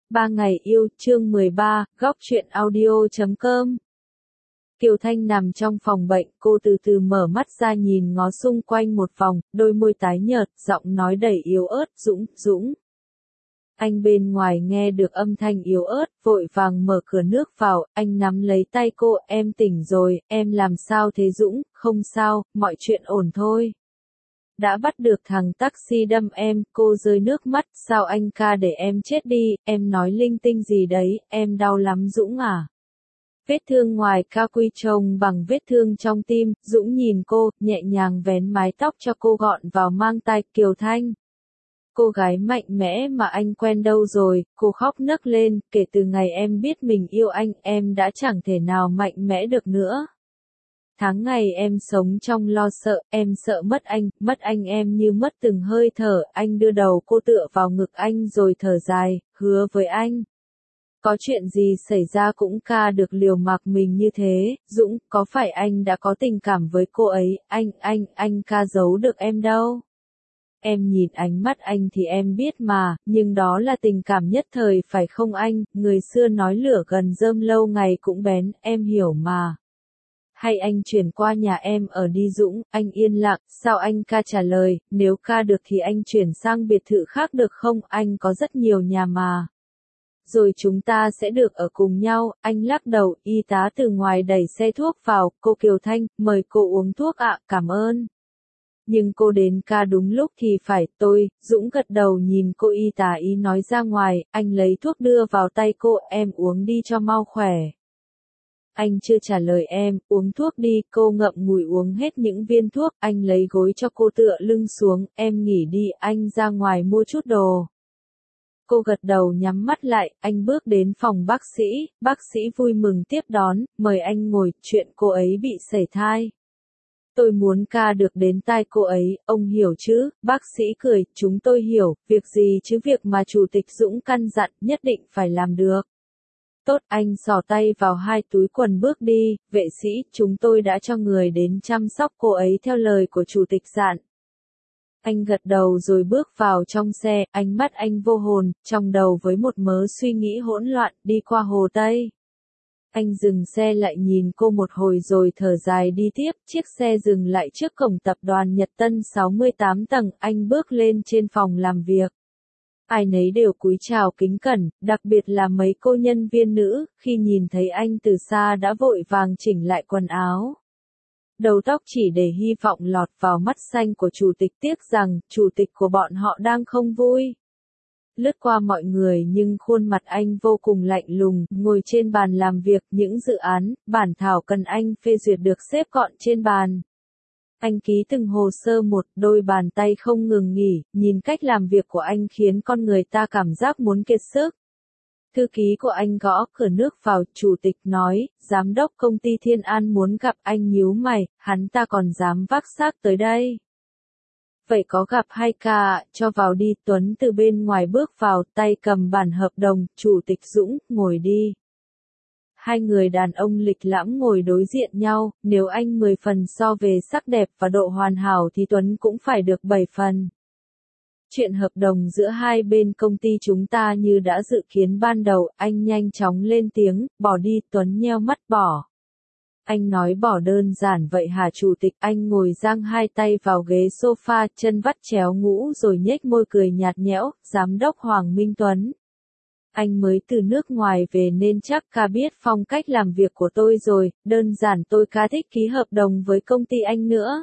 3 ngày yêu, chương 13, góc truyện audio.com. Kiều Thanh nằm trong phòng bệnh, cô từ từ mở mắt ra nhìn ngó xung quanh một vòng, đôi môi tái nhợt, giọng nói đầy yếu ớt, Dũng, Dũng. Anh bên ngoài nghe được âm thanh yếu ớt, vội vàng mở cửa nước vào, anh nắm lấy tay cô, em tỉnh rồi, em làm sao thế Dũng, không sao, mọi chuyện ổn thôi. Đã bắt được thằng taxi đâm em, cô rơi nước mắt, sao anh ca để em chết đi, em nói linh tinh gì đấy, em đau lắm Dũng à. Vết thương ngoài ca quy chồng bằng vết thương trong tim, Dũng nhìn cô, nhẹ nhàng vén mái tóc cho cô gọn vào mang tai. Kiều Thanh. Cô gái mạnh mẽ mà anh quen đâu rồi, cô khóc nấc lên, kể từ ngày em biết mình yêu anh, em đã chẳng thể nào mạnh mẽ được nữa. Tháng ngày em sống trong lo sợ, em sợ mất anh em như mất từng hơi thở, anh đưa đầu cô tựa vào ngực anh rồi thở dài, hứa với anh. Có chuyện gì xảy ra cũng ca được liều mặc mình như thế, Dũng, có phải anh đã có tình cảm với cô ấy, anh ca giấu được em đâu. Em nhìn ánh mắt anh thì em biết mà, nhưng đó là tình cảm nhất thời phải không anh, người xưa nói lửa gần rơm lâu ngày cũng bén, em hiểu mà. Hay anh chuyển qua nhà em ở đi Dũng, anh yên lặng, sao anh ca trả lời, nếu ca được thì anh chuyển sang biệt thự khác được không, anh có rất nhiều nhà mà. Rồi chúng ta sẽ được ở cùng nhau, anh lắc đầu, y tá từ ngoài đẩy xe thuốc vào, cô Kiều Thanh, mời cô uống thuốc ạ, cảm ơn. Nhưng cô đến ca đúng lúc thì phải, Dũng gật đầu nhìn cô y tá ý nói ra ngoài, anh lấy thuốc đưa vào tay cô, em uống đi cho mau khỏe. Anh chưa trả lời em, uống thuốc đi, cô ngậm ngùi uống hết những viên thuốc, anh lấy gối cho cô tựa lưng xuống, em nghỉ đi, anh ra ngoài mua chút đồ. Cô gật đầu nhắm mắt lại, anh bước đến phòng bác sĩ vui mừng tiếp đón, mời anh ngồi, chuyện cô ấy bị sảy thai. Tôi muốn ca được đến tai cô ấy, ông hiểu chứ, bác sĩ cười, chúng tôi hiểu, việc gì chứ việc mà Chủ tịch Dũng căn dặn, nhất định phải làm được. Tốt, anh xỏ tay vào hai túi quần bước đi, vệ sĩ, chúng tôi đã cho người đến chăm sóc cô ấy theo lời của Chủ tịch dặn. Anh gật đầu rồi bước vào trong xe, ánh mắt anh vô hồn, trong đầu với một mớ suy nghĩ hỗn loạn, đi qua Hồ Tây. Anh dừng xe lại nhìn cô một hồi rồi thở dài đi tiếp, chiếc xe dừng lại trước cổng tập đoàn Nhật Tân 68 tầng, anh bước lên trên phòng làm việc. Ai nấy đều cúi chào kính cẩn, đặc biệt là mấy cô nhân viên nữ, khi nhìn thấy anh từ xa đã vội vàng chỉnh lại quần áo. Đầu tóc chỉ để hy vọng lọt vào mắt xanh của chủ tịch, tiếc rằng, chủ tịch của bọn họ đang không vui. Lướt qua mọi người nhưng khuôn mặt anh vô cùng lạnh lùng, ngồi trên bàn làm việc, những dự án, bản thảo cần anh phê duyệt được xếp gọn trên bàn. Anh ký từng hồ sơ một, đôi bàn tay không ngừng nghỉ, nhìn cách làm việc của anh khiến con người ta cảm giác muốn kiệt sức. Thư ký của anh gõ cửa nước vào, chủ tịch nói, giám đốc công ty Thiên An muốn gặp anh, nhíu mày, hắn ta còn dám vác xác tới đây. Vậy có gặp hai ca, cho vào đi, Tuấn từ bên ngoài bước vào, tay cầm bản hợp đồng, Chủ tịch Dũng, ngồi đi. Hai người đàn ông lịch lãm ngồi đối diện nhau, nếu anh 10 phần so về sắc đẹp và độ hoàn hảo thì Tuấn cũng phải được 7 phần. Chuyện hợp đồng giữa hai bên công ty chúng ta như đã dự kiến ban đầu, anh nhanh chóng lên tiếng, bỏ đi, Tuấn nheo mắt bỏ. Anh nói bỏ đơn giản vậy hả chủ tịch, anh ngồi giang hai tay vào ghế sofa, chân vắt chéo ngũ rồi nhếch môi cười nhạt nhẽo, giám đốc Hoàng Minh Tuấn. Anh mới từ nước ngoài về nên chắc ca biết phong cách làm việc của tôi rồi, đơn giản tôi ca thích ký hợp đồng với công ty anh nữa.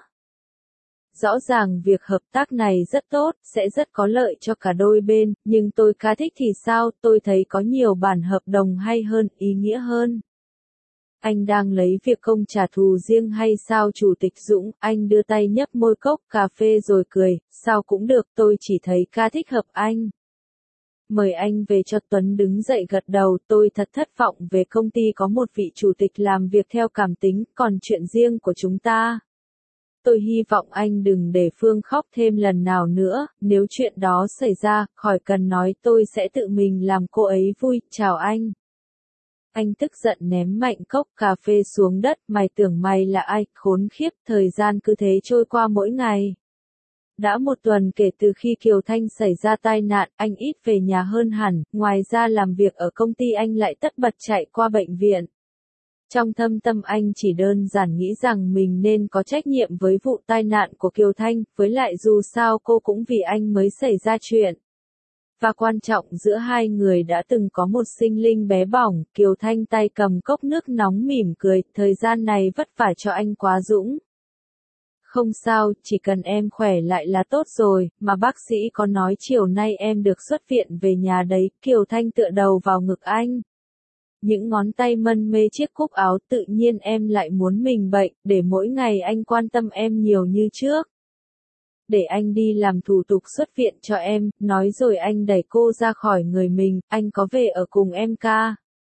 Rõ ràng việc hợp tác này rất tốt, sẽ rất có lợi cho cả đôi bên, nhưng tôi ca thích thì sao, tôi thấy có nhiều bản hợp đồng hay hơn, ý nghĩa hơn. Anh đang lấy việc công trả thù riêng hay sao chủ tịch Dũng, anh đưa tay nhấp môi cốc cà phê rồi cười, sao cũng được, tôi chỉ thấy ca thích hợp anh. Mời anh về cho Tuấn đứng dậy gật đầu, tôi thật thất vọng về công ty có một vị chủ tịch làm việc theo cảm tính, còn chuyện riêng của chúng ta. Tôi hy vọng anh đừng để Phương khóc thêm lần nào nữa, nếu chuyện đó xảy ra, khỏi cần nói tôi sẽ tự mình làm cô ấy vui, chào anh. Anh tức giận ném mạnh cốc cà phê xuống đất, mày tưởng mày là ai, khốn khiếp, thời gian cứ thế trôi qua mỗi ngày. Đã một tuần kể từ khi Kiều Thanh xảy ra tai nạn, anh ít về nhà hơn hẳn, ngoài ra làm việc ở công ty anh lại tất bật chạy qua bệnh viện. Trong thâm tâm anh chỉ đơn giản nghĩ rằng mình nên có trách nhiệm với vụ tai nạn của Kiều Thanh, với lại dù sao cô cũng vì anh mới xảy ra chuyện. Và quan trọng giữa hai người đã từng có một sinh linh bé bỏng, Kiều Thanh tay cầm cốc nước nóng mỉm cười, thời gian này vất vả cho anh quá Dũng. Không sao, chỉ cần em khỏe lại là tốt rồi, mà bác sĩ có nói chiều nay em được xuất viện về nhà đấy, Kiều Thanh tựa đầu vào ngực anh. Những ngón tay mân mê chiếc cúc áo tự nhiên em lại muốn mình bệnh, để mỗi ngày anh quan tâm em nhiều như trước. Để anh đi làm thủ tục xuất viện cho em, nói rồi anh đẩy cô ra khỏi người mình, anh có về ở cùng em ca.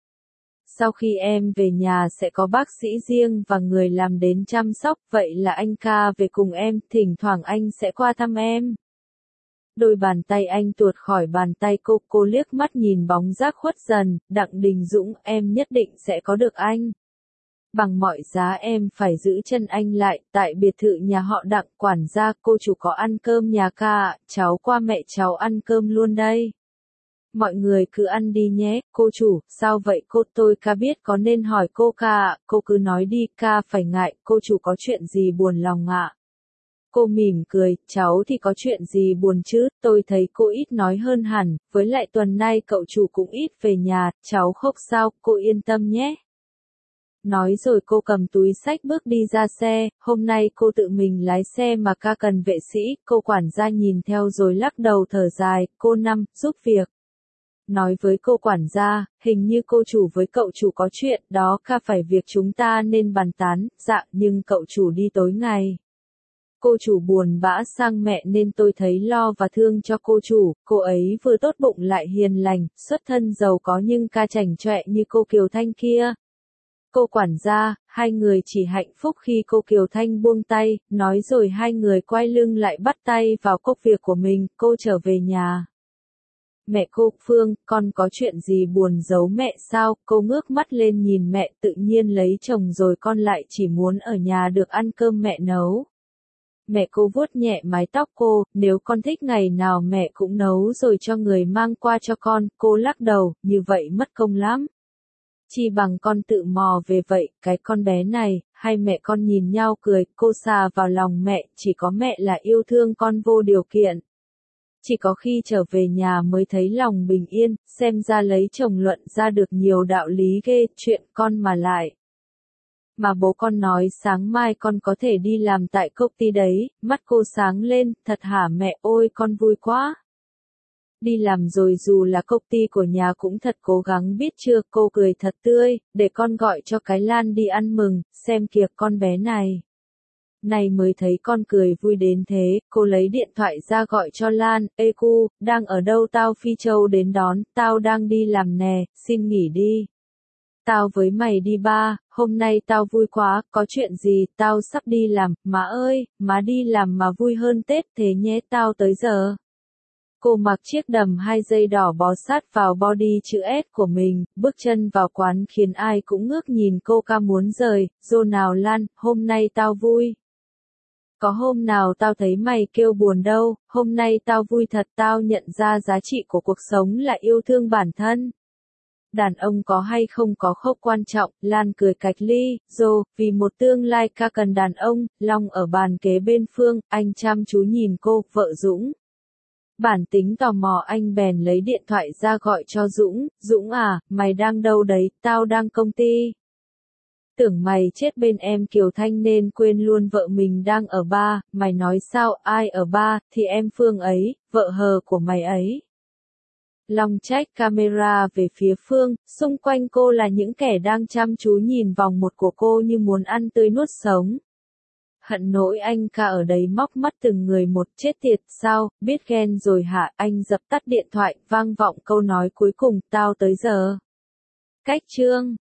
Sau khi em về nhà sẽ có bác sĩ riêng và người làm đến chăm sóc, vậy là anh ca về cùng em, thỉnh thoảng anh sẽ qua thăm em. Đôi bàn tay anh tuột khỏi bàn tay cô liếc mắt nhìn bóng dáng khuất dần, Đặng Đình Dũng, em nhất định sẽ có được anh. Bằng mọi giá em phải giữ chân anh lại, tại biệt thự nhà họ Đặng, quản gia, cô chủ có ăn cơm nhà ca, cháu qua mẹ cháu ăn cơm luôn đây. Mọi người cứ ăn đi nhé, cô chủ, sao vậy cô, tôi ca biết có nên hỏi cô ca ạ, cô cứ nói đi, ca phải ngại, cô chủ có chuyện gì buồn lòng ạ. Cô mỉm cười, cháu thì có chuyện gì buồn chứ, tôi thấy cô ít nói hơn hẳn, với lại tuần nay cậu chủ cũng ít về nhà, cháu không sao, cô yên tâm nhé. Nói rồi cô cầm túi xách bước đi ra xe, hôm nay cô tự mình lái xe mà ca cần vệ sĩ, cô quản gia nhìn theo rồi lắc đầu thở dài, cô Năm, giúp việc. Nói với cô quản gia, hình như cô chủ với cậu chủ có chuyện, đó ca phải việc chúng ta nên bàn tán, dạ, nhưng cậu chủ đi tối ngày. Cô chủ buồn bã sang mẹ nên tôi thấy lo và thương cho cô chủ, cô ấy vừa tốt bụng lại hiền lành, xuất thân giàu có nhưng ca chảnh chọe như cô Kiều Thanh kia. Cô quản gia, hai người chỉ hạnh phúc khi cô Kiều Thanh buông tay, nói rồi hai người quay lưng lại bắt tay vào công việc của mình, cô trở về nhà. Mẹ cô, Phương, con có chuyện gì buồn giấu mẹ sao? Cô ngước mắt lên nhìn mẹ, tự nhiên lấy chồng rồi con lại chỉ muốn ở nhà được ăn cơm mẹ nấu. Mẹ cô vuốt nhẹ mái tóc cô, nếu con thích ngày nào mẹ cũng nấu rồi cho người mang qua cho con, cô lắc đầu, như vậy mất công lắm. Chi bằng con tự mò về vậy, cái con bé này, hai mẹ con nhìn nhau cười, cô xà vào lòng mẹ, chỉ có mẹ là yêu thương con vô điều kiện. Chỉ có khi trở về nhà mới thấy lòng bình yên, xem ra lấy chồng luận ra được nhiều đạo lý ghê, chuyện con mà lại. Mà bố con nói sáng mai con có thể đi làm tại công ty đấy, mắt cô sáng lên, thật hả mẹ, ôi con vui quá. Đi làm rồi dù là công ty của nhà cũng thật cố gắng biết chưa, cô cười thật tươi, để con gọi cho cái Lan đi ăn mừng, xem kìa con bé này. Này mới thấy con cười vui đến thế, cô lấy điện thoại ra gọi cho Lan, ê cu, đang ở đâu tao phi châu đến đón, tao đang đi làm nè, xin nghỉ đi. Tao với mày đi ba, hôm nay tao vui quá, có chuyện gì, tao sắp đi làm, má ơi, má đi làm mà vui hơn Tết thế nhé, tao tới giờ. Cô mặc chiếc đầm 2 dây đỏ bó sát vào body chữ S của mình, bước chân vào quán khiến ai cũng ngước nhìn cô ca muốn rời, dô nào Lan, hôm nay tao vui. Có hôm nào tao thấy mày kêu buồn đâu, hôm nay tao vui thật, tao nhận ra giá trị của cuộc sống là yêu thương bản thân. Đàn ông có hay không có không quan trọng, Lan cười cạch ly, dô, vì một tương lai ca cần đàn ông, Long ở bàn kế bên Phương, anh chăm chú nhìn cô, vợ Dũng. Bản tính tò mò anh bèn lấy điện thoại ra gọi cho Dũng, Dũng à, mày đang đâu đấy, tao đang công ty. Tưởng mày chết bên em Kiều Thanh nên quên luôn vợ mình đang ở ba, mày nói sao, ai ở ba, thì em Phương ấy, vợ hờ của mày ấy. Long trách camera về phía Phương, xung quanh cô là những kẻ đang chăm chú nhìn vòng một của cô như muốn ăn tươi nuốt sống. Hận nỗi anh ca ở đấy móc mắt từng người một, chết tiệt sao, biết ghen rồi hả, anh dập tắt điện thoại, vang vọng câu nói cuối cùng, tao tới giờ. Cách chương